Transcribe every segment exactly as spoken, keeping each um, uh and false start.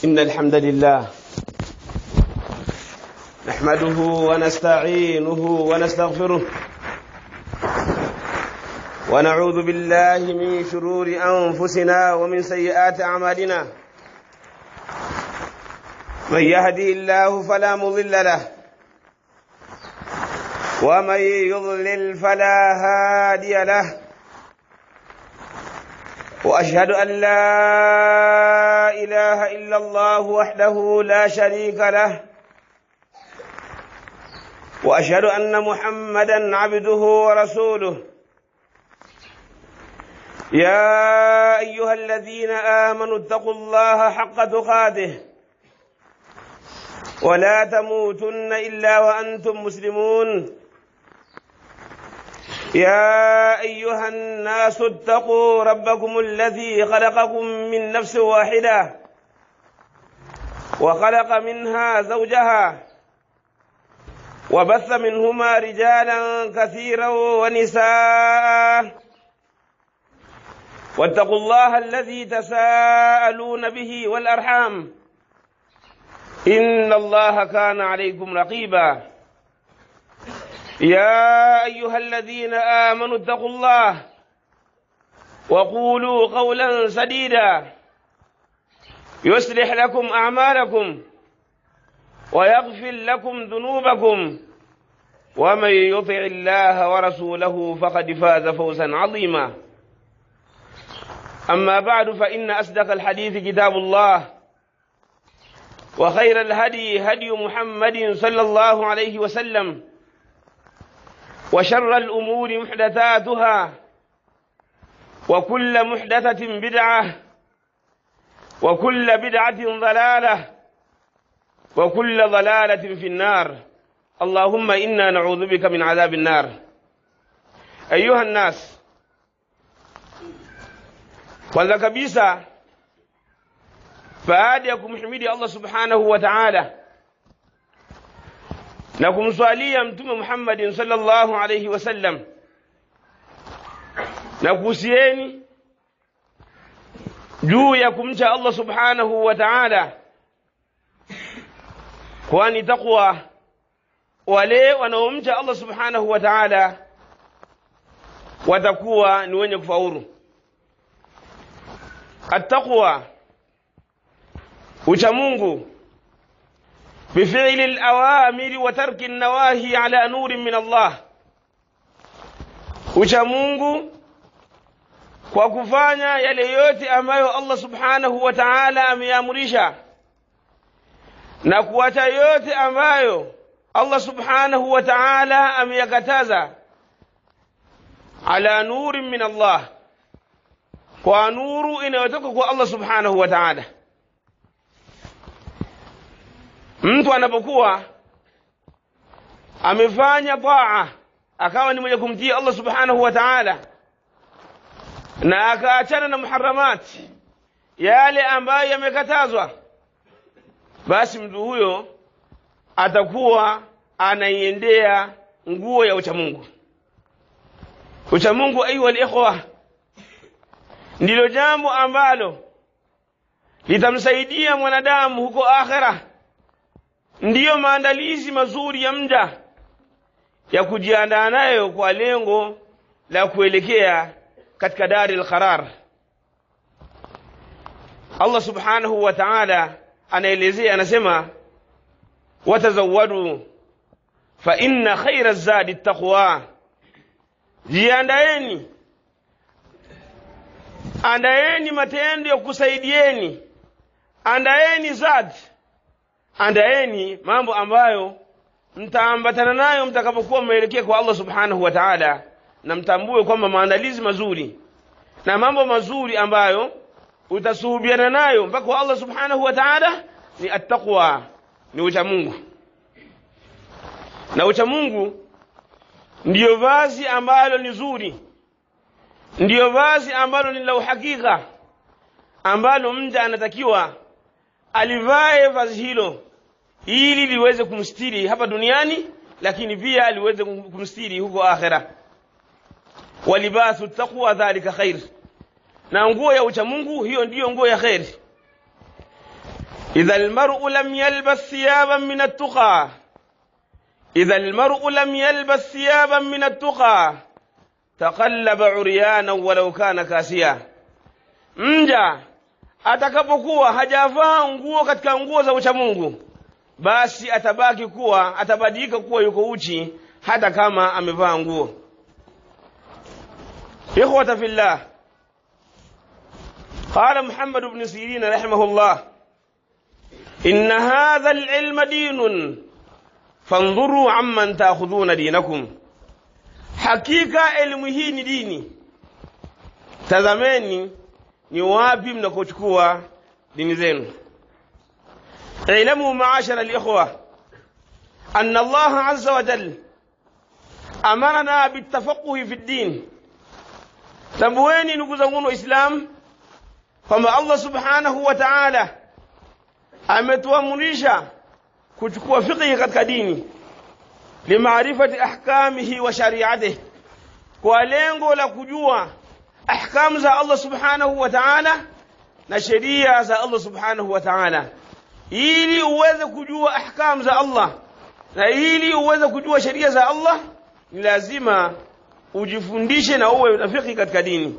إن الحمد لله نحمده ونستعينه ونستغفره ونعوذ بالله من شرور أنفسنا ومن سيئات أعمالنا. من يهده الله فلا مضل له ومن يضلل فلا هادي له. وأشهد أن لا إله إلا الله وحده لا شريك له، وأشهد أن محمدًا عبده ورسوله. يا أيها الذين آمنوا اتقوا الله حق تقاته ولا تموتن إلا وأنتم مسلمون. يا أيها الناس اتقوا ربكم الذي خلقكم من نفس واحدة وخلق منها زوجها وبث منهما رجالا كثيرا ونساء، واتقوا الله الذي تساءلون به والأرحام إن الله كان عليكم رقيبا. يا أيها الذين آمنوا اتقوا الله وقولوا قولا سديدا يصلح لكم أعمالكم ويغفر لكم ذنوبكم، ومن يطع الله ورسوله فقد فاز فوزا عظيما. أما بعد، فإن أصدق الحديث كتاب الله، وخير الهدي هدي محمد صلى الله عليه وسلم، وشر الأمور محدثاتها، وكل محدثة بدعة، وكل بدعة ضلالة، وكل ضلالة في النار. اللهم إنا نعوذ بك من عذاب النار. أيها الناس، kwanza kabisa baada ya kumhimidi Allah subhanahu wa ta'ala na kumswalia mtume Muhammad sallallahu alayhi wasallam, na kuhusieni juu ya kumcha Allah subhanahu wa ta'ala, kwani takwa wale wanaomcha Allah subhanahu wa ta'ala watakuwa ni wenye kufaulu. At-taqwa, ucha Mungu, bifi'li al-awamiri wa tarki an-nawahi ala nurin min Allah. Ucha Mungu kwa kufanya yale yote ambayo Allah subhanahu wa ta'ala ameamrisha, na kuacha yote ambayo Allah subhanahu wa ta'ala ameyakataza, ala nurin min Allah, kwa nuru inayotoka kwa Allah subhanahu wa ta'ala. Mtu anapokuwa amefanya taa, akawa ni mwenye kumtii Allah subhanahu wa ta'ala, na akaachana na muharramati, yale ambayo yamekatazwa, basi mtu huyo atakuwa anaiendea nguo ya uchamungu. Uchamungu, ayu al-ikhwa, ndilo jambo ambalo litamsaidia mwanadamu huko akhera. Ndiyo maandalizi mazuri ya mja ya kujiandaa nayo kwa lengo la kuelekea katika dari al-qarar. Allah subhanahu wa ta'ala anaelezea, anasema, watazawwadu fa inna khayra az-zadi at-taqwa. Jiandaeni, andaeni matendo ya kusaidieni, andaeni zad, andaeni mambo ambayo mtaambatana nayo mtakapokuwa mmeelekea kwa Allah subhanahu wa ta'ala, na mtambue kwamba maandalizi mazuri na mambo mazuri ambayo utasuhubiana nayo mpaka kwa Allah subhanahu wa ta'ala ni at-taqwa, ni ucha Mungu. Na ucha Mungu ndiyo vazi ambalo ni zuri, ndiyo vazi ambalo ni la uhakika, ambalo mja anatakiwa alivae vazi hilo ili liweze kumstiri hapa duniani, lakini pia liweze kumstiri huko akhera. Walibasu taqwa dhalika khair, na nguo ya ucha Mungu hiyo ndiyo nguo ya khair. idha almar'u lam yalbas thiyaban min at-tuqa idha almar'u lam yalbas thiyaban min at-tuqa taqallaba 'uryana walau kana kasiya. Mja atakapokuwa hajavaa nguo katika nguo za ucha Mungu, basi atabaki kuwa atabadilika kuwa yuko uchi hata kama amevaa nguo. Ikhwata fillah, qala Muhammad ibn Sirin rahimahullah, inna hadha al-ilma dinun fanzuru amman ta'khudhuna dinakum. Hakika elimu hii ni dini, tazameni ni wapi mnakochukua dini zenu. Ilamu ma'ashara al-ikhwa anna Allah azza wa jalla amarna bitafaqquhi fi ad-din. Tambueni ndugu zangu Waislamu kwamba Allah subhanahu wa ta'ala ametuamrisha kuchukua fiqh katika dini, limaarifati ahkamihi wa shari'atihi, kwa lengo la kujua ahkamu za Allah subhanahu wa ta'ala na sheria za Allah subhanahu wa ta'ala. Ili uweze kujua ahkamu za Allah na ili uweze kujua sheria za Allah, ni lazima ujifundishe na uwe na fiqh katika dini.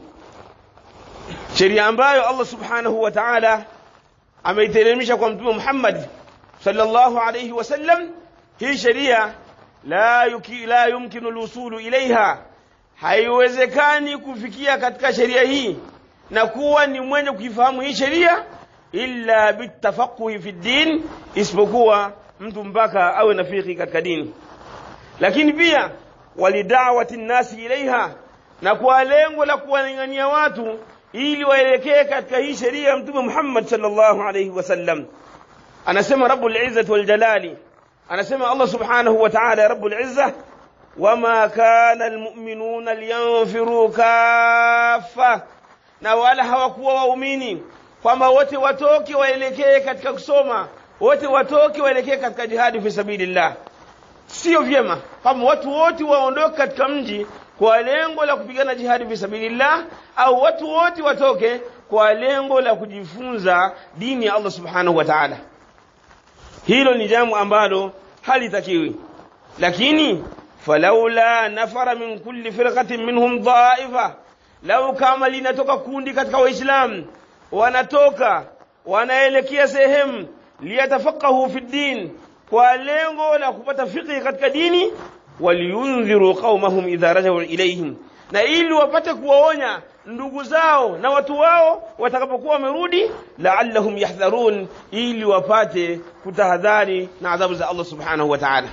Sheria ambayo Allah subhanahu wa ta'ala ameiteremsha kwa Mtume Muhammad sallallahu alayhi wasallam, hii sheria la yuki la yumkinu al-usulu ilaiha, haiwezekani kufikia katika sheria hii na kuwa ni mwenye kuifahamu hii sheria illa bitafaqquhi fi din, isipokuwa mtu mpaka awe na fiqh katika dini. Lakini pia walidawati nasi ilaiha, na kwa lengo la kuwalingania watu ili waelekee katika hii sheria ya Mtume Muhammad sallallahu alayhi wasallam. Anasema Rabbul Izzah wal Jalali, anasema Allah subhanahu wa ta'ala Rabbul Izzah, wama kana almu'minuna liyanfiru kaffa, na wala hawakuwa waumini kwamba wote watoke waelekee katika kusoma, wote watoke waelekee katika jihad fi sabilillah. Sio vyema kama watu wote waondoke katika mji kwa lengo la kupigana jihad fi sabilillah, au watu wote watoke kwa lengo la kujifunza dini ya Allah subhanahu wa ta'ala. Hilo ni jambo ambalo halitakiwi. Lakini falaula nafara min kulli firqatin minhum dha'ifa, lau kama linatoka kundi katika waislamu wanatoka wanaelekea sehemu liyatafaqahu fi din, kwa lengo la kupata fiqh katika dini, waliyunziru qaumahum idha rajau ilayhim, na ili wapate kuwaonya ndugu zao na watu wao watakapokuwa wamerudi, la'allahum yahdharun, ili wapate kutahadhari na adhabu za Allah subhanahu wa ta'ala.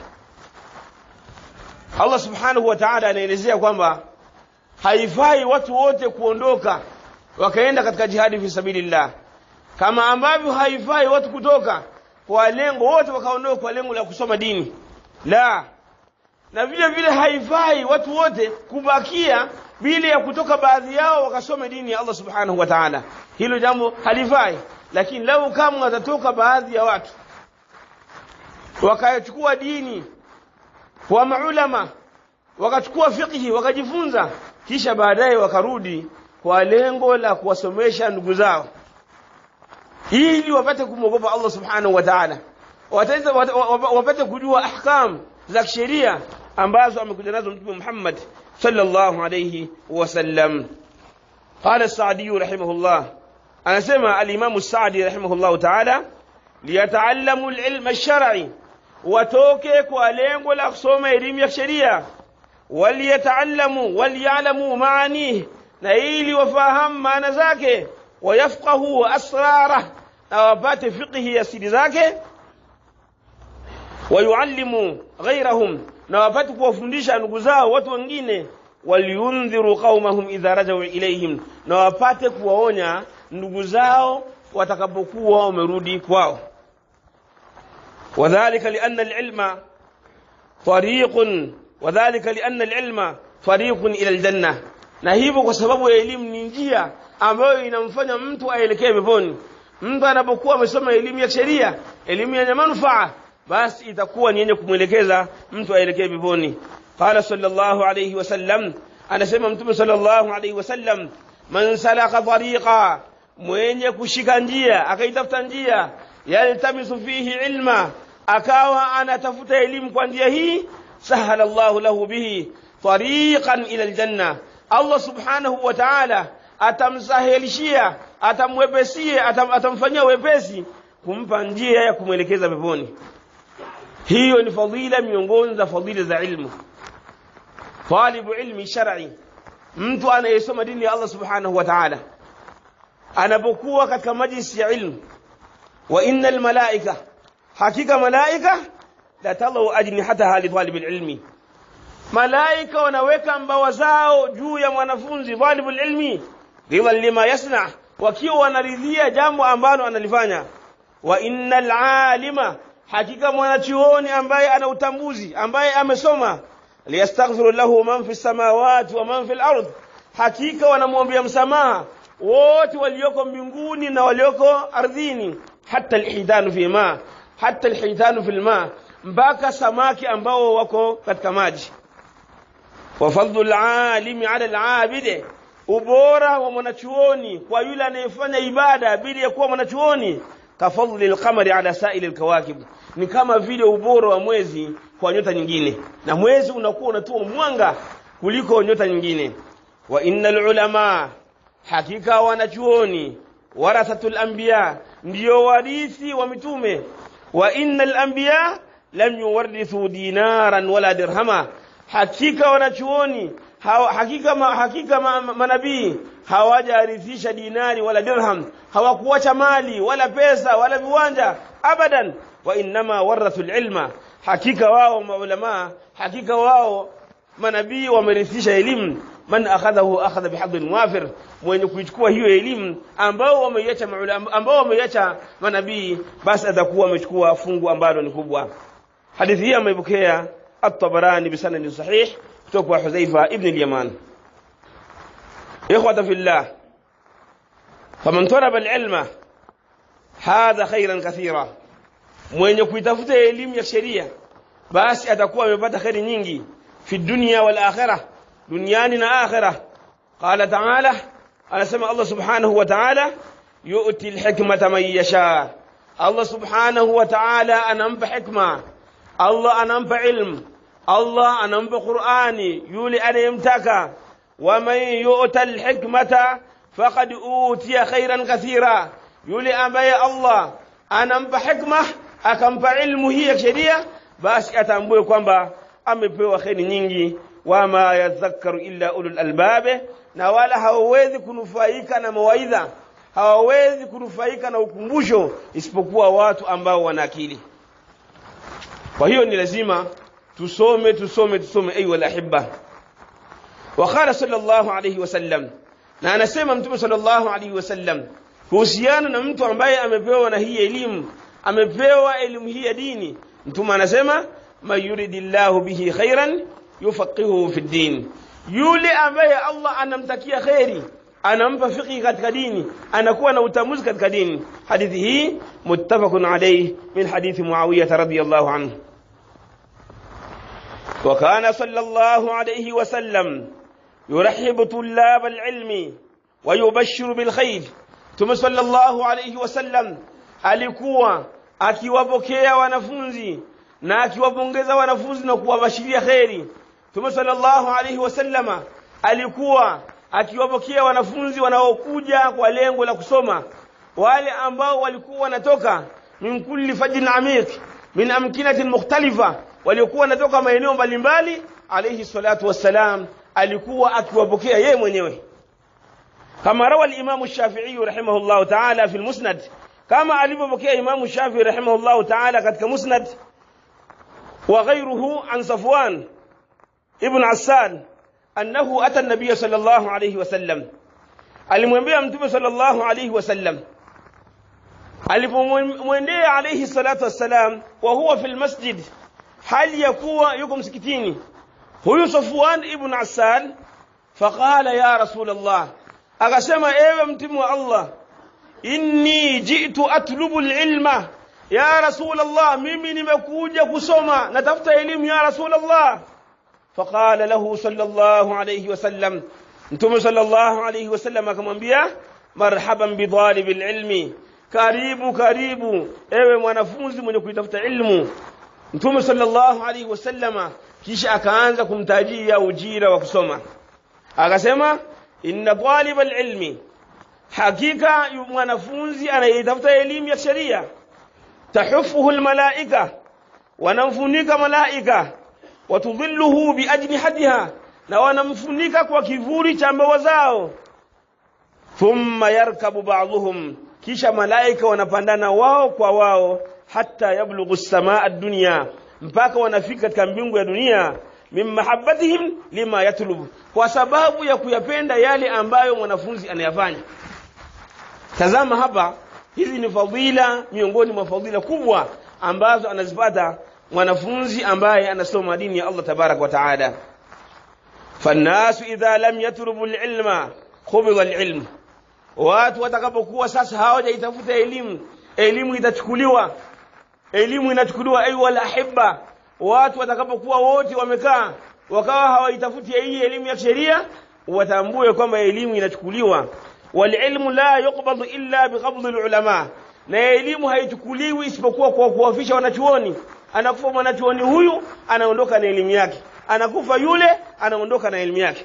Allah subhanahu wa ta'ala anaelezea kwamba haifai watu wote kuondoka wakaenda katika jihadi fi sabilillah, kama ambavyo haifai watu kutoka kwa lengo wote wakaondoka kwa lengo la kusoma dini. La, na vile vile haifai watu wote kubakia bila ya kutoka baadhi yao wakasoma dini ya Allah subhanahu wa ta'ala. Hilo jambo halifai. Lakini lau kama watatoka baadhi ya watu wakachukua dini kwa maulama, wakachukua fiqh wakajifunza, kisha baadaye wakarudi kwa lengo la kuwasomesha ndugu zao ili wapate kumwogopa Allah subhanahu wa ta'ala, wataweza wapate kujua ahkam za sheria ambazo amekuja nazo Mtume Muhammad sallallahu alayhi wasallam. Qala as-Sa'di rahimahullah, anasema al-Imam as-Sa'di rahimahullah ta'ala, liyata'allamu al-ilm ash-shar'i, watoke kwa lengo la kusoma elimu ya sheria, waliyata'allamu waliya'lamu maanihi, na ili wafahamu maana zake, wayafqahu asrarah, na wapate fiqh ya siri zake, wayuallimu ghayrahum, na wapate kuwafundisha ndugu zao watu wengine, waliyundhiru qaumahum idha rajau ilayhim, na wapate kuwaonya ndugu zao watakapokuwa wamerudi kwao. Wadhālika li'anna al-'ilma tariqun wadhālika li'anna al-'ilma tariqun ila al-jannah, na hivyo kwa sababu ya elimu ni njia ambayo inamfanya mtu aelekee peponi. Mtu anapokuwa amesoma elimu ya sheria, elimu yenye manufaa, basi itakuwa ni yenye kumwelekeza mtu aelekee peponi. Qala sallallahu alayhi wasallam, anasema Mtume sallallahu alayhi wasallam, man salaka tariqa, mwenye kushika njia akaitafuta njia yaltamisu fihi ilma, akawa anatafuta elimu kwa njia hii, sahala Allahu lahu bihi tariqan ila aljanna, Allah subhanahu wa ta'ala atamsahilishia, atamwepesia, atam, atamfanyia wepesi kumpa njia ya kumwelekeza peponi. Hiyo ni fadhila miongoni za fadhila za ilmu. Talibu ilmi shar'i, mtu anayesoma dini ya Allah subhanahu wa ta'ala, anapokuwa katika majlisi ya ilmu, wa innal malaika, hakika malaika la talau ajnihataha li talibil ilmi, malaika wanaweka mbawa zao juu ya mwanafunzi talibul ilmi, ridha lima yasna, wakiwa wanaridhia jambo ambalo analifanya. Wa innal alima, hakika mwanachuoni ambaye ana utambuzi, ambaye amesoma, liyastaghfiru lahu man fi samawati wa man fi al-ard, hakika wanamwombea msamaha wote walioko mbinguni na walioko ardhini, hatta al-hidanu fi ma, hatta al-hidanu fi al-ma, mpaka samaki ambao wako katika maji. Wa fadlu al-alimi ala al-abid, ubora wa mwanachuoni kwa yule anayefanya ibada bila ya kuwa mwanachuoni, kafadli al-qamari ala sa'il al-kawakib, ni kama vile ubora wa mwezi kwa nyota nyingine, na mwezi unakuwa unatoa mwanga kuliko nyota nyingine. Wa innal ulama, hakika wanachuoni, warathatul anbiya, ndio warithi wa mitume. Wa innal anbiya lam yuwarithu dinaran wala dirhama, hakika wanachuoni, hakika ma, hakika ma, manabii hawajarithisha dinari wala dirham, hawakuacha mali wala pesa wala viwanja abadan. Wa inma warathul ilma, hakika wao maulama, hakika wao manabii wamerithisha elimu. Man akhadhahu akhadha bihadhin wafir, mwenye kuichukua hiyo elimu ambao wameiacha maulama, ambao wameiacha manabii, basi atakuwa amechukua fungu ambalo ni kubwa. Hadithi hii ameipokea at-Tabarani bisanad sahih kutoka kwa Hudhaifa ibn al-Yaman. Ikhwata fillah, faman talaba al-ilma hadha khairan kathira, mwenye kuitafuta elimu ya sheria basi atakuwa amepata khairi nyingi fi dunya wal akhirah, duniani na akhirah. Qala ta'ala, anasema Allah subhanahu wa ta'ala, yu'ti al-hikmata man yasha, Allah subhanahu wa ta'ala anampa hikma, Allah anampa ilmu, Allah anampa Qur'ani yule anayemtaka. Wa man yu'ta al-hikmata faqad utiya khairan kathira, yule ambaye Allah anampa hikma akampa ilmu hii ya sheria, basi atambue kwamba amepewa khairi nyingi. Wama yadhakkaru illa ulul albab, na wala hawawezi kunufaika na mawaidha, hawawezi kunufaika na ukumbusho isipokuwa watu ambao wana akili. Kwa hiyo ni lazima tusome tusome tusome ayu alahibba. Wa qala sallallahu alayhi wasallam, na anasema mtume sallallahu alayhi wasallam kuhusiana na mtu ambaye amepewa na hii elimu, amepewa elimu hii ya dini, mtume anasema man yuridillahu bihi khairan yufaqihuhu fi din, yule ambaye Allah anamtakia khairi, anampa fiqh katika dini, anakuwa na utamuzi katika dini. Hadithi hii muttafaqun alayhi min hadithi Muawiyah radhiyallahu anhu. Wa kana sallallahu alayhi wa sallam yurhibu tullab al-ilmi wa yubashshiru bil khair, Mtume sallallahu alayhi wa sallam alikuwa akiwapokea wanafunzi na akiwapongeza wanafunzi na kuwabashiria khairi. Mtume sallallahu alayhi wasallama alikuwa akiwapokea wanafunzi wanaokuja kwa lengo la kusoma, wale ambao walikuwa wanatoka min kulli fajin amiq min amkinatin mukhtalifa, walikuwa wanatoka maeneo mbalimbali. Alayhi salatu wassalam alikuwa akiwapokea yeye mwenyewe, kama rawa al-Imam Shafi'i rahimahullah ta'ala fi al-Musnad, kama alivyopokea Imam Shafi'i rahimahullah ta'ala katika Musnad, wa ghayruhu an Safwan ibn Asad annahu ata an-nabiy sallallahu alayhi wasallam, alimwambia mtume sallallahu alayhi wasallam, alipomwendea alayhi salatu wassalam wa huwa fi al-masjid, hali yakuwa yuko msikitini huyu Safwan ibn Asad, faqala ya rasul Allah, akasema ewe mtume wa Allah, inni ji'tu atlubu al-ilma ya rasul Allah, mimi nimekuja kusoma, natafuta elimu ya rasul Allah. Faqala lahu sallallahu alayhi wasallam, mtume sallallahu alayhi wasallam akamwambia, marhaban bi talibil ilmi, karibu karibu ewe mwanafunzi mwenye kuitafuta ilmu. Mtume sallallahu alaihi wasallama kisha akaanza kumtajia ujira wa kusoma, akasema inna talibal ilmi, hakika mwanafunzi anayetafuta elimu ya sharia, tahufuhu almalaika, wanamfunika malaika, watudhilluhu biajnihatiha, na wanamfunika kwa kivuli cha mbawa zao. Thumma yarkabu ba'dhum, kisha malaika wanapandana wao kwa wao, hatta yablughu as-samaa ad-dunya, mpaka wanafika katika mbingu ya dunia. Min mahabbatihim lima yatlub, kwa sababu ya kuyapenda yale ambayo mwanafunzi anayafanya. Tazama hapa, hizi ni fadhila miongoni mwa fadhila kubwa ambazo anazipata mwanafunzi ambaye anasoma dini ya Allah tabarak wa taala. Fannasu idha lam yatlubu al-ilma khubida al-ilm, watu watakapokuwa sasa hawajaitafuta elimu, elimu itachukuliwa, elimu inachukuliwa. Ayu wal ahibba, watu watakapokuwa wote wamekaa wakawa hawaitafuti hii elimu ya sheria, watambue kwamba elimu inachukuliwa. Wal ilmu la yuqbadu illa biqabd al ulama, na elimu haichukuliwi isipokuwa kwa kuwafisha wanachuoni. Anakufa mwanachuoni huyu, anaondoka na elimu yake, anakufa yule, anaondoka na elimu yake,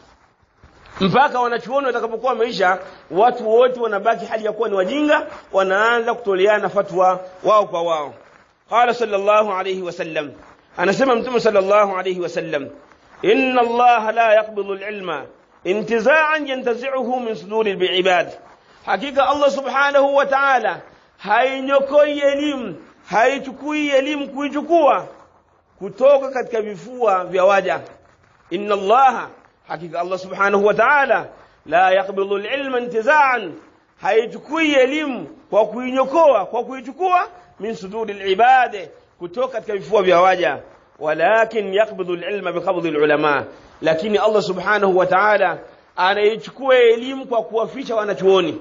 mpaka wanachuoni watakapokuwa maisha, watu wote wanabaki hali ya kuwa ni wajinga, wanaanza kutoleana fatwa wao kwa wao. Qala sallallahu alayhi wasallam, anasema Mtume sallallahu alayhi wasallam, inna Allah la yaqbidu al-ilma intiza'an yantazi'uhu min suduri al-ibad, hakika Allah subhanahu wa ta'ala hainyokoi elimu, haichukui elimu kuichukua kutoka katika vifua vya waja. Inna Allah, hakika Allah subhanahu wa ta'ala, la yaqbidu al-ilma intiza'an, haichukui elimu kwa kuinyokoa, kwa kuichukua min suduri al-ibad, kutoka katika vifua vya waja, walakin yaqbidu al-ilma biqabdi al-ulama, lakini Allah subhanahu wa ta'ala anaichukua elimu kwa kuwafisha wanachuoni.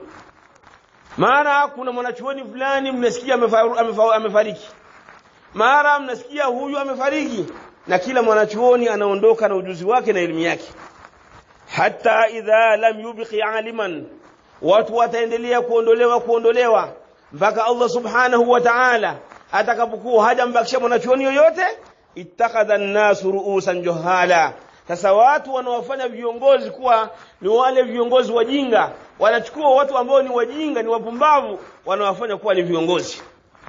Mara kuna mwanachuoni fulani mnasikia amefariki, mara mnasikia huyu amefariki, na kila mwanachuoni anaondoka na ujuzi wake na elimu yake. Hatta idha lam yubqi aliman, watu wataendelea kuondolewa kuondolewa mpaka Allah subhanahu wa ta'ala atakapokuwa hajambakisha mwanachuoni yoyote. Ittakhadha an-nasu ru'usan juhala, sasa watu wanawafanya viongozi kuwa ni wale viongozi wajinga, wanachukua watu ambao ni wajinga, ni wapumbavu, wanawafanya kuwa ni viongozi.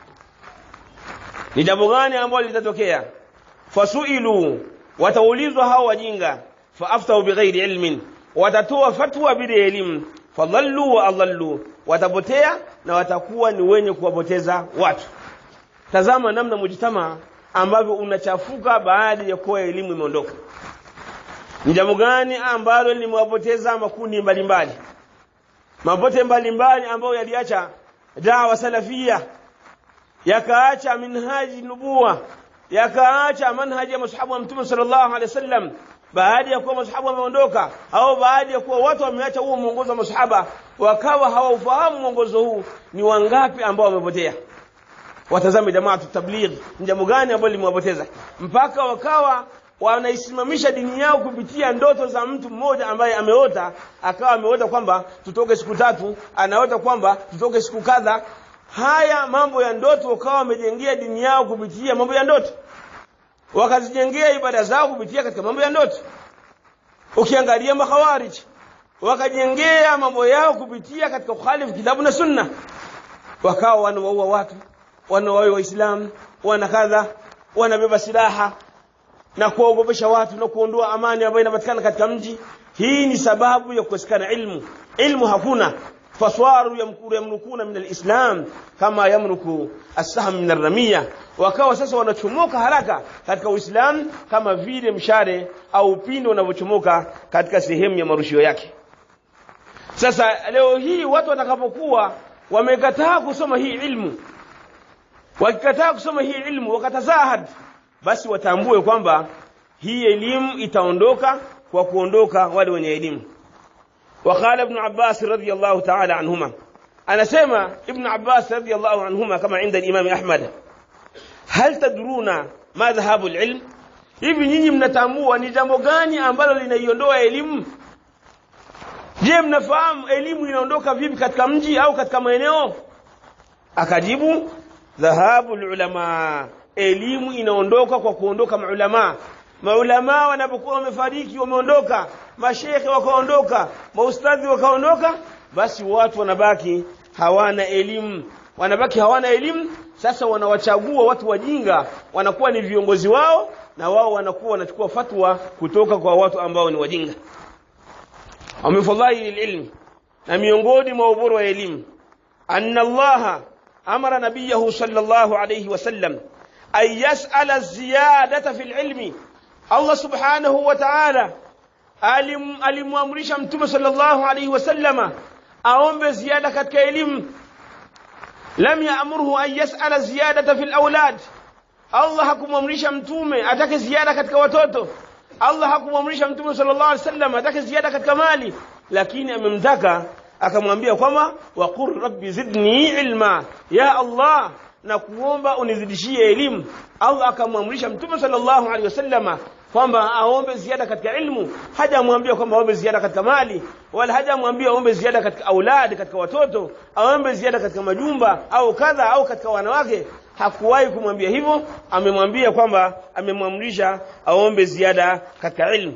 Ni jambo gani ambalo litatokea? Fasuilu, wataulizwa hao wajinga, faaftau bighairi ilmin, watatoa fatwa bila elimu, fadhallu wa adhallu, watapotea na watakuwa ni wenye kuwapoteza watu. Tazama namna mujtama ambavyo unachafuka baada ya kuwa elimu imeondoka. Ni jambo gani ambalo limewapoteza makundi mbalimbali, mapote mbalimbali ambayo yaliacha dawa salafia, yakaacha minhaji nubuwa, yakaacha manhaji ya masahaba wa Mtume sallallahu alaihi wasallam. Baada ya kuwa masahaba wameondoka, au baada ya kuwa watu wameacha huo mwongozo wa masahaba, wakawa hawaufahamu mwongozo huu, ni wangapi ambao wamepotea? Watazame jamaatu tabligh, ni jambo gani ambalo limewapoteza mpaka wakawa wanaisimamisha dini yao kupitia ndoto za mtu mmoja ambaye ameota, akawa ameota kwamba tutoke siku tatu, anaota kwamba tutoke siku kadha. Haya mambo ya ndoto, wakawa wamejengea dini yao kupitia mambo ya ndoto, wakazijengea ibada zao kupitia katika mambo ya ndoto. Ukiangalia makhawarij, wakajengea mambo yao kupitia katika kukhalifu kitabu na sunna, wakawa wanaua watu, wanaua waislamu, wana kadha, wanabeba silaha na kuogopesha watu na kuondoa amani ambayo inapatikana katika mji. Hii ni sababu ya kukosekana ilmu. Ilmu hakuna, faswaru yamkuru yamrukuna min alislam kama yamruku as-sahm min ar-ramiya, wakawa sasa wanachomoka haraka katika Uislamu kama vile mshare au upinde unavyochomoka katika sehemu ya marushio yake. Sasa leo hii watu watakapokuwa wamekataa kusoma hii ilmu, wakikataa kusoma hii ilmu, wakatazahad, basi watambue kwamba hii elimu itaondoka kwa kuondoka wale wenye elimu. وقال ابن عباس رضي الله تعالى عنهما, anasema Ibn Abbas radiyallahu anhuma kama inda Imam Ahmad, hal tadruna ma dhahabu alilm, hivi nyinyi mnatambua ni jambo gani ambalo linaiondoa elimu? Je, mnafahamu elimu inaondoka vipi katika mji au katika maeneo? akajibu dhahabu ulama, elimu inaondoka kwa kuondoka maulama. Maulama wanapokuwa wamefariki, wameondoka, mashekhe wakaondoka, maustadhi wakaondoka, basi watu wanabaki hawana elimu, wanabaki hawana elimu. Sasa wanawachagua watu wajinga, wanakuwa ni viongozi wao, na wao wanakuwa wanachukua fatwa kutoka kwa watu ambao ni wajinga. Wamefadhili ilmu, na miongoni mwa ubora wa elimu anna Allah amara nabiyahu sallallahu alayhi wasallam ay yas'ala ziyadata fil ilmi. Allah subhanahu wa ta'ala alim alimwamrisha mtume sallallahu alayhi wasallama aombe ziada katika elimu. Lam ya'murhu an yas'ala ziyadata fil awlad. Allah hakumwamrisha mtume atake ziada katika watoto. Allah hakumwamrisha mtume sallallahu alayhi wasallam atake ziada katika mali, lakini amemtaka akamwambia kwamba waqur rabbi zidni ilma, ya Allah na kuomba unizidishie elimu. Allah akamwamrisha mtume sallallahu alayhi wasallama kwamba aombe ziada katika ilmu. Hajamwambia kwamba aombe ziada katika mali, wala hajamwambia aombe ziada katika aulad, katika watoto, aombe ziada katika majumba au kadha au katika wanawake. Hakuwahi kumwambia hivyo. Amemwambia kwamba amemwamrisha aombe ziada katika ilmu.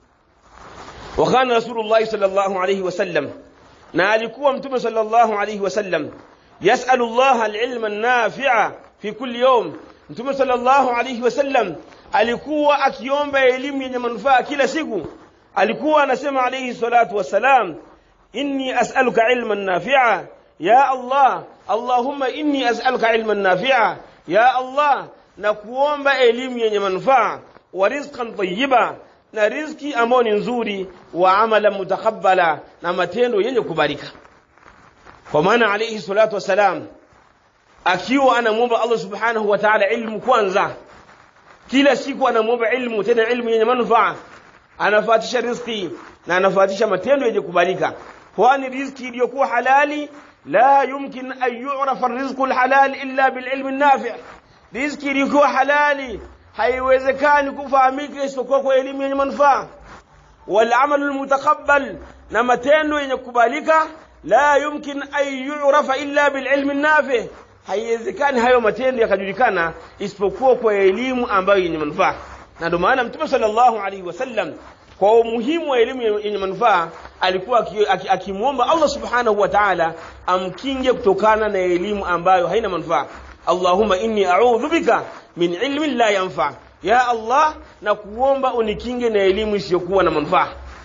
Wa kana Rasulullah sallallahu alayhi wasallam, na alikuwa mtume sallallahu alayhi wasallam yas'alu Allah al-ilma an-nafi'a fi kulli yawm. Mtume sallallahu alayhi wasallam alikuwa akiomba elimu yenye manufaa kila siku. Alikuwa anasema alayhi salatu wassalam, inni as'aluka ilman nafi'a ya Allah, Allahumma inni as'aluka ilman nafi'a ya Allah, na kuomba elimu yenye manufaa, wa rizqan tayyiba, na riziki ambayo ni nzuri, wa amala mutakabbala, na matendo yenye kubarika. Kwa maana alayhi salatu wassalam akiwa anamuomba Allah subhanahu wa ta'ala ilmu kwanza, kila siku anamuomba ilmu, tena ilmu yenye manufaa, anafuatisha riziki na anafuatisha matendo yenye kubarika. Kwani riziki iliyokuwa halali la yumkin an yu'rafa ar-rizqu al-halal illa bil ilmi an-nafi'. Riziki iliyokuwa halali haiwezekani kufahamika isipokuwa kwa elimu yenye manufaa. Wal amalu al-mutaqabbal, na matendo yenye kubalika, la yumkin an yu'rafa illa bil ilmi an-nafi'. Haiwezekani hayo matendo yakajulikana isipokuwa kwa elimu ambayo yenye manufaa. Na ndio maana mtume sallallahu alaihi wasallam kwa umuhimu wa elimu yenye manufaa alikuwa akimuomba Allah subhanahu wa ta'ala amkinge kutokana na elimu ambayo haina manufaa. Allahumma inni a'udhu bika min ilmin la yanfa, ya Allah na kuomba unikinge na elimu isiyokuwa na manufaa.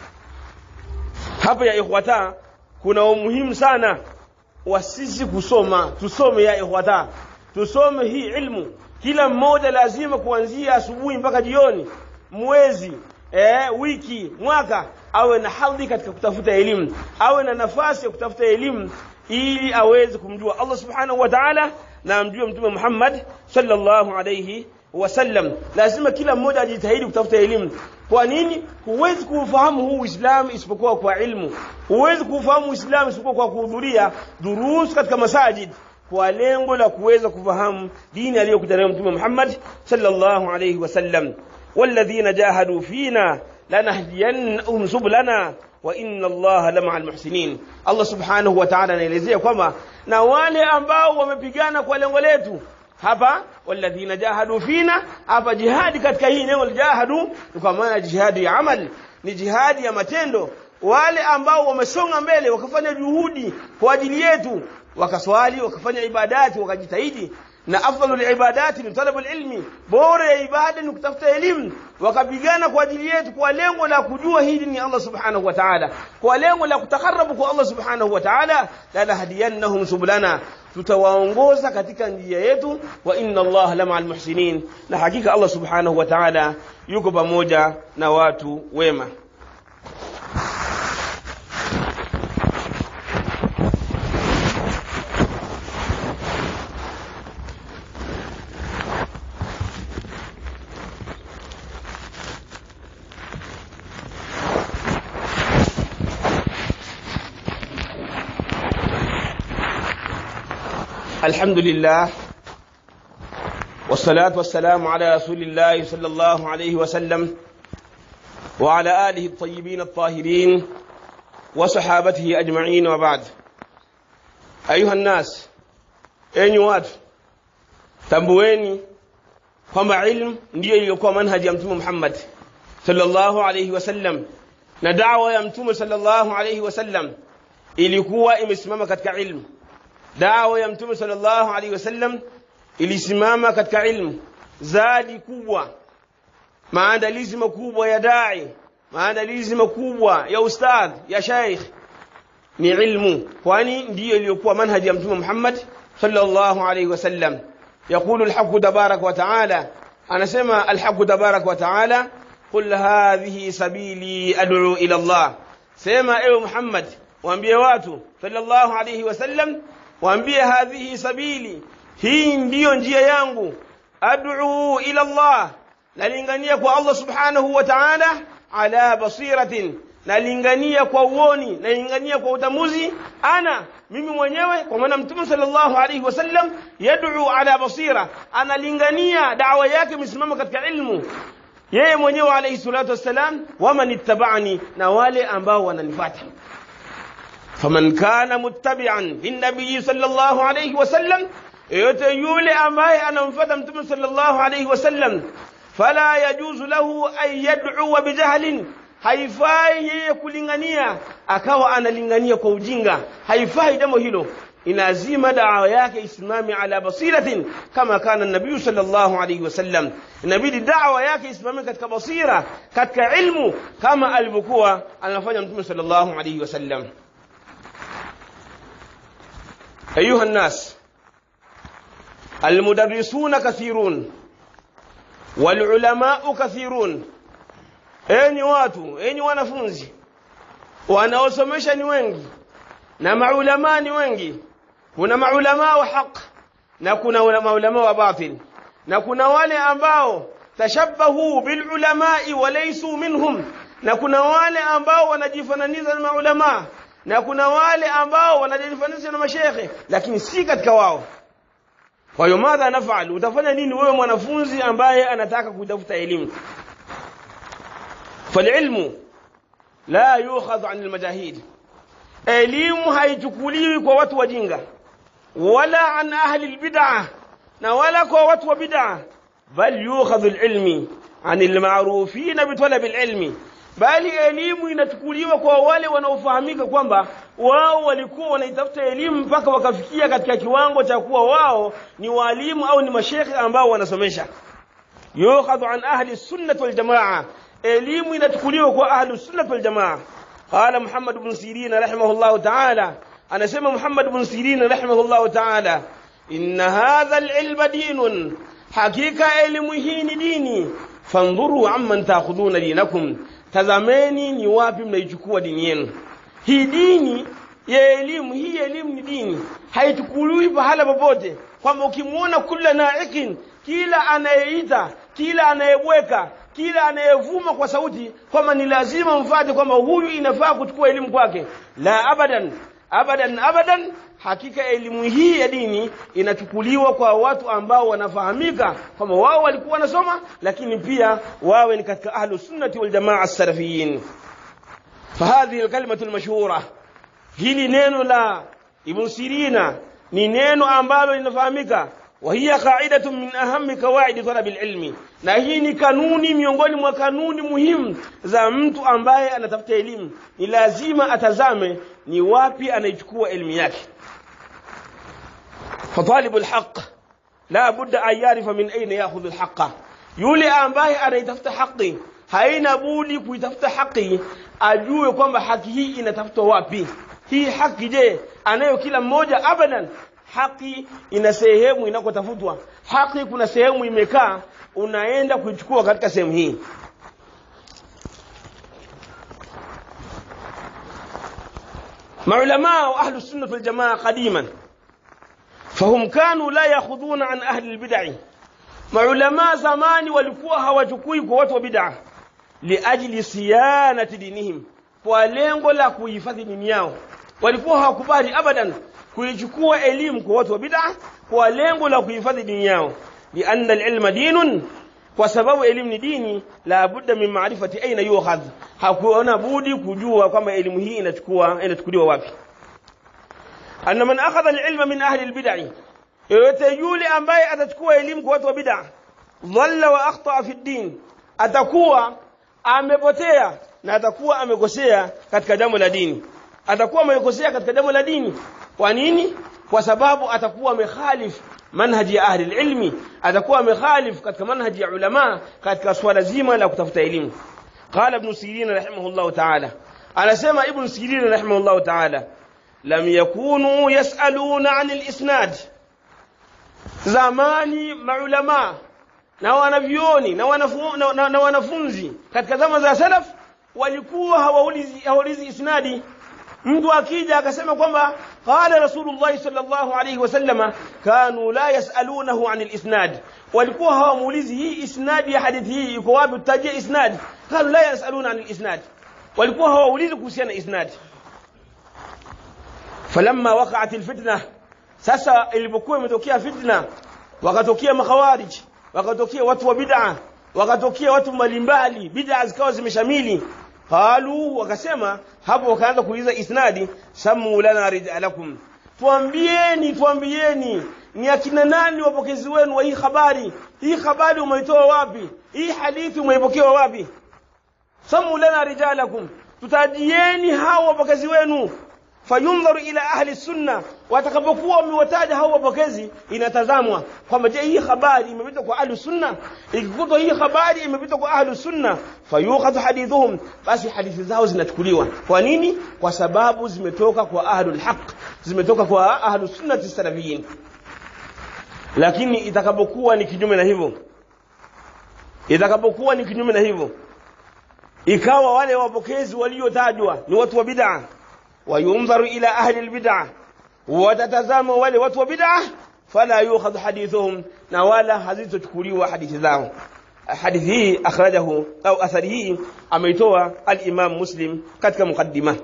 Hapa ya ikhwata kuna umuhimu sana wa sisi kusoma. Tusome ya ikhwata, tusome hii ilmu. Kila mmoja lazima kuanzia asubuhi mpaka jioni, mwezi, eh, wiki, mwaka, awe na hadhi katika kutafuta elimu, awe na nafasi ya kutafuta elimu, ili aweze kumjua Allah subhanahu wa ta'ala na amjue mtume Muhammad sallallahu alayhi wasallam. Lazima kila mmoja ajitahidi kutafuta elimu. Kwa nini? Huwezi kufahamu huu Uislamu isipokuwa kwa ilmu. Huwezi kufahamu Uislamu isipokuwa kwa kuhudhuria durus katika masajid, kwa lengo la kuweza kufahamu dini aliyokuja nayo mtume Muhammad sallallahu alayhi wasallam. Walladhina jahadu fina lanahdiyannahum sublana wa inna Allaha lama'al muhsinin. Allah subhanahu wa ta'ala anaelezea kwamba na wale ambao wamepigana kwa lengo letu. Hapa walladhina jahadu fina, hapa jihadi katika hii neno jahadu kwa maana jihadi ya amal, ni jihadi ya matendo. Wale ambao wamesonga mbele wakafanya juhudi kwa ajili yetu, wakaswali, wakafanya ibadati, wakajitahidi. Na afdalul ibadati ni talabul ilmi, bora ya ibada ni kutafuta elimu. Wakapigana kwa ajili yetu kwa lengo la kujua hii dini ya Allah subhanahu wa ta'ala, kwa lengo la kutakarabu kwa Allah subhanahu wa ta'ala. La nahdiyannahum sublana, tutawaongoza katika njia yetu. Wa inna Allaha lama'al muhsinin, na hakika Allah subhanahu wa ta'ala yuko pamoja na watu wema. الحمد لله والصلاة والسلام على رسول الله صلى الله عليه وسلم وعلى آله الطيبين الطاهرين وصحابته أجمعين، وبعد. أيها الناس، enyi watu, tambueni kwamba ilmu ndiyo iliyokuwa manhaji ya Mtume Muhammad sallallahu alayhi wasallam, na da'wa ya Mtume sallallahu alayhi wasallam ilikuwa imesimama katika ilmu. Da'wa ya Mtume sallallahu alayhi wasallam ilisimama katika ilmu. Zadi kubwa, maandalizi makubwa ya dai, maandalizi makubwa ya ustadh, ya sheikh ni ilmu, kwani ndiyo iliyokuwa manhaji ya Mtume Muhammad sallallahu alayhi wasallam. يقول الحق تبارك وتعالى، أنا سمع الحق تبارك وتعالى: قل هذه سبيلي أدعو إلى الله. سمع إيه محمد وأنبيه واتو صلى الله عليه وسلم، وأنبيه هذه سبيلي، هي ndiyo njia yangu, أدعو إلى الله، nalingania kwa Allah subhanahu wa ta'ala, ala basiratin, nalingania kwa uoni, nalingania kwa utamuzi, ana mimi mwenyewe, kwa maana Mtume sallallahu alayhi wasallam yad'u ala basira, analingania da'wa yake msimama katika ilmu, yeye mwenyewe alayhi salatu wassalam, waman ittaba'ani, na wale ambao wananifuata. Faman kana muttabi'an linnabiy sallallahu alayhi wasallam, yote yule ambaye anamfuata Mtume sallallahu alayhi wasallam, fala yajuzu lahu an yad'u bijahlin, haifai yeye kulingania akawa analingania kwa ujinga, haifai jambo hilo. Inazima da'wa yake isimame ala basiratin kama kana nabii sallallahu alayhi wasallam, inabidi da'wa yake isimame katika basira, katika ilmu, kama alivyokuwa anafanya Mtume sallallahu alayhi wasallam. Ayuha an-nas, al-mudarrisuna kathirun wal ulama'u kathirun. Enyi watu, enyi wanafunzi, wanaosomesha ni wengi na maulama ni wengi. Kuna maulama wa haq na kuna maulama wa batil, na kuna wale ambao tashabbahu bil ulama'i wa laysu minhum, na kuna wale ambao wanajifananiza na maulama, na kuna wale ambao wanajifananiza na mashekhe lakini si katika wao. Kwa hiyo madha nafal, utafanya nini wewe mwanafunzi ambaye anataka kutafuta elimu? فالعلم لا يؤخذ عن المجاهيل، elimu haichukuliwi kwa watu wajinga, wala an ahli albid'ah, na wala kwa watu wa bid'ah, bal yu'khadhu alilmi an alma'rufin bi talab alilmi, bali elimu inachukuliwa kwa wale wanaofahamika kwamba wao walikuwa wanaitafuta elimu mpaka wakafikia katika kiwango cha kuwa wao ni walimu au ni mashekhi ambao wanasomesha. Yu'khadhu an ahli sunnah wal jamaa, elimu inachukuliwa kwa ahli sunnah wal jamaa. Qala Muhammad ibn Sirin rahimahullah ta'ala, anasema Muhammad ibn Sirin rahimahullah ta'ala: inna hadha al-ilma dinun, hakika elimu hii ni dini. Fandhuru amman ta'khuduna dinakum, tazameni ni wapi mnaichukua dini yenu. Hii dini ya elimu, hii elimu ni dini, haichukuliwi pahala popote kwamba ukimuona kila naikin, kila anayeita, kila anayebweka, kila anayevuma kwa sauti kwamba ni lazima mfuate kwamba huyu inafaa kuchukua elimu kwake. La, abadan abadan abadan. Hakika elimu hii ya dini inachukuliwa kwa watu ambao wanafahamika kwamba wao walikuwa wanasoma, lakini pia wawe ni katika ahlus sunnati wal jamaa as-salafiyin. Fahadhi al-kalimatu al-mashhura, hili neno la Ibn Sirina ni neno ambalo linafahamika, wa hiya qa'idatun min ahammi qawaid talab al-ilmi, na hii ni kanuni miongoni mwa kanuni muhimu za mtu ambaye anatafuta elimu. Ni lazima atazame ni wapi anaichukua elimu yake. Fatalibul haqq la budda an yarifa min ayna ya'khudhu al-haqqa, yule ambaye anaitafuta haki haina budi kuitafuta haki ajue kwamba haki hii inatafutwa wapi. Hii haki je anayo kila mmoja? Abadan. Haki ina sehemu inakotafutwa, haki kuna sehemu imekaa, unaenda kuichukua katika sehemu hii. Maulama wa ahli sunnah wal jamaa qadiman fahum kanu la yakhuduna an ahli albid'ah, maulama zamani walikuwa hawachukui kwa watu wa bid'ah, liajli siyanati dinihim, kwa lengo la kuhifadhi dini yao. Walikuwa hawakubali abadan kuichukua elimu kwa watu wa bid'ah kwa lengo la kuhifadhi dini yao. Lianna alilma dinun, kwa sababu elimu ni dini, la budda min ma'rifati aina yu'khadh, hakuona budi kujua kwamba elimu hii inachukua inachukuliwa wapi. Anna man akhadha alilma min ahli albid'ah, yote yule ambaye atachukua elimu kwa watu wa bid'a dhalla wa akhta fi din, atakuwa amepotea na atakuwa amekosea katika jambo la dini. Atakuwa amekosea katika jambo la dini. Kwa nini? Kwa sababu atakuwa amekhalif manhaji ya ahli ilmi, atakuwa amekhalif katika manhaji ya ulama katika swala zima la kutafuta elimu. Qala ibn Sirin rahimahullah ta'ala, anasema ibn Sirin rahimahullah ta'ala, lam yakunu yasaluna 'anil isnad. Zamani maulama na wanavyoni na wanafunzi na, na wanafunzi katika zama za salaf walikuwa hawaulizi hawaulizi isnadi. Mtu akija akasema kwamba qala Rasulullah sallallahu alayhi wasallama, kanu la yasalunahu 'anil isnad, walikuwa hawamuulizi hii isnadi ya hadithi hii iko wapi, tutajie isnad. Kanu la yasaluna 'anil isnad, walikuwa hawaulizi kuhusiana isnad. Falamma waqa'at alfitna, sasa ilipokuwa imetokea fitna, wakatokea makhawarij, wakatokea watu wa bid'a, wakatokea watu mbalimbali, bid'a zikawa zimeshamili. Qalu, wakasema hapo, wakaanza kuuliza isnadi. Samu lana rijalakum, tuambieni tuambieni ni akina nani wapokezi wenu wa hii habari, hii habari umeitoa wapi, hii hadithi umeipokea wapi? Samu lana rijalakum, tutajieni hao wapokezi wenu. Fayunzaru ila ahli sunna, watakapokuwa wamewataja hao wapokezi inatazamwa kwamba je, hii habari imepita kwa ahli sunna. Ikikuta hii habari imepita kwa ahli sunna, fayukhadhu hadithuhum, basi hadithi zao zinachukuliwa. Kwa nini? Kwa sababu zimetoka kwa ahlul haq, zimetoka kwa ahlus sunnati salafiyin. Lakini itakapokuwa ni kinyume na hivyo, itakapokuwa ni kinyume na hivyo, ikawa wale wapokezi waliotajwa ni watu wa bid'a, وينظر إلى أهل البدع وتتزام wale watu wa bid'ah, fala yukhadhu hadithuhum, na wala hazitochukuliwa hadithi zao. Hadithi hii akhrajahu au athari hii ameitoa al-Imam Muslim katika mukaddima.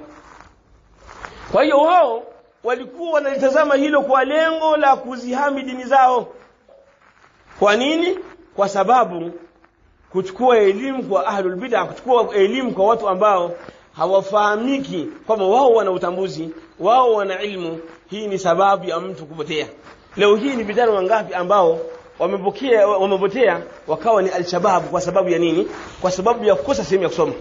Kwa hiyo wao walikuwa wanalitazama hilo kwa lengo la kuzihami dini zao. Kwa nini? Kwa sababu kuchukua elimu kwa ahlul bid'ah, kuchukua elimu kwa watu ambao hawafahamiki kwamba wao wana utambuzi, wao wana ilmu, hii ni sababu ya mtu kupotea. Leo hii ni vijana wangapi ambao wamepokea wamepotea wakawa ni al-shabab kwa sababu ya nini? Kwa sababu ya kukosa sehemu ya kusoma.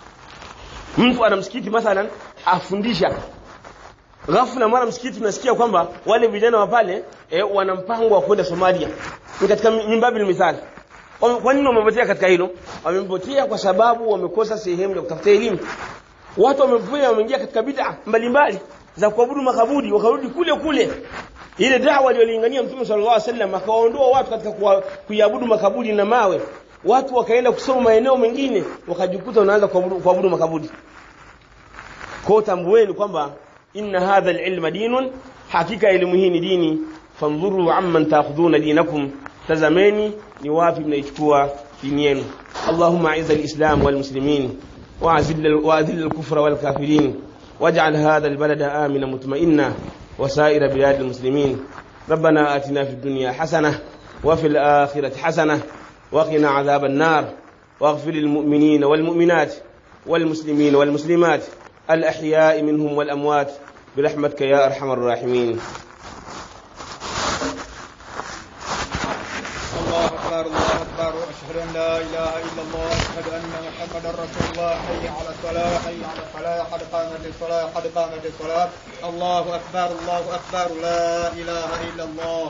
Mtu ana msikiti mathalan afundisha, ghafla mara msikiti tunasikia kwamba wale vijana wa pale eh, wana mpango wa kwenda Somalia. Ni katika mimbabil mithali. Kwa nini wamepotea katika hilo? Wamepotea kwa sababu wamekosa sehemu ya kutafuta elimu. Watu wamepotea, wameingia katika bid'a mbalimbali za kuabudu makaburi, wakarudi kule kule. Ile da'wa aliyolingania Mtume sallallahu alaihi wasallam, akaondoa watu katika kuabudu makaburi na mawe. Watu wakaenda kusoma maeneo mengine, wakajikuta wanaanza kuabudu kuabudu makaburi. Kwa tambueni kwamba inna hadha al-ilma dinun, hakika elimu hii ni dini. Fanzuru amman ta'khuduna dinakum, tazameni ni wapi mnaichukua dini yenu. Allahumma a'izz al-islam wal muslimin wa'zil wa'dhil al-kufra wal kafirin waj'al hadha al-balada amina mutma'inna wa sa'ira bilad al-muslimin. Rabbana atina fid dunya hasanah wa fil akhirati hasanah wa qina 'adhaban nar waghfir lil mu'minina wal mu'minat wal muslimina wal muslimat al ahya'i minhum wal amwat birahmatika ya arhamar rahimin. أشهد أن لا إله إلا الله، أشهد أن محمدا رسول الله. حي على الصلاة، حي على الفلاح، قد قامت الصلاة، قد قامت الصلاة. الله أكبر، الله أكبر، لا إله إلا الله.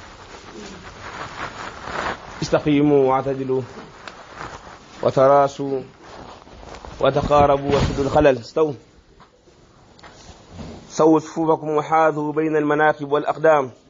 استقيموا واعتدلوا وتراسوا وتقاربوا وسدوا الخلل. استووا سووا صفوفكم وحاذوا بين المناكب والأقدام.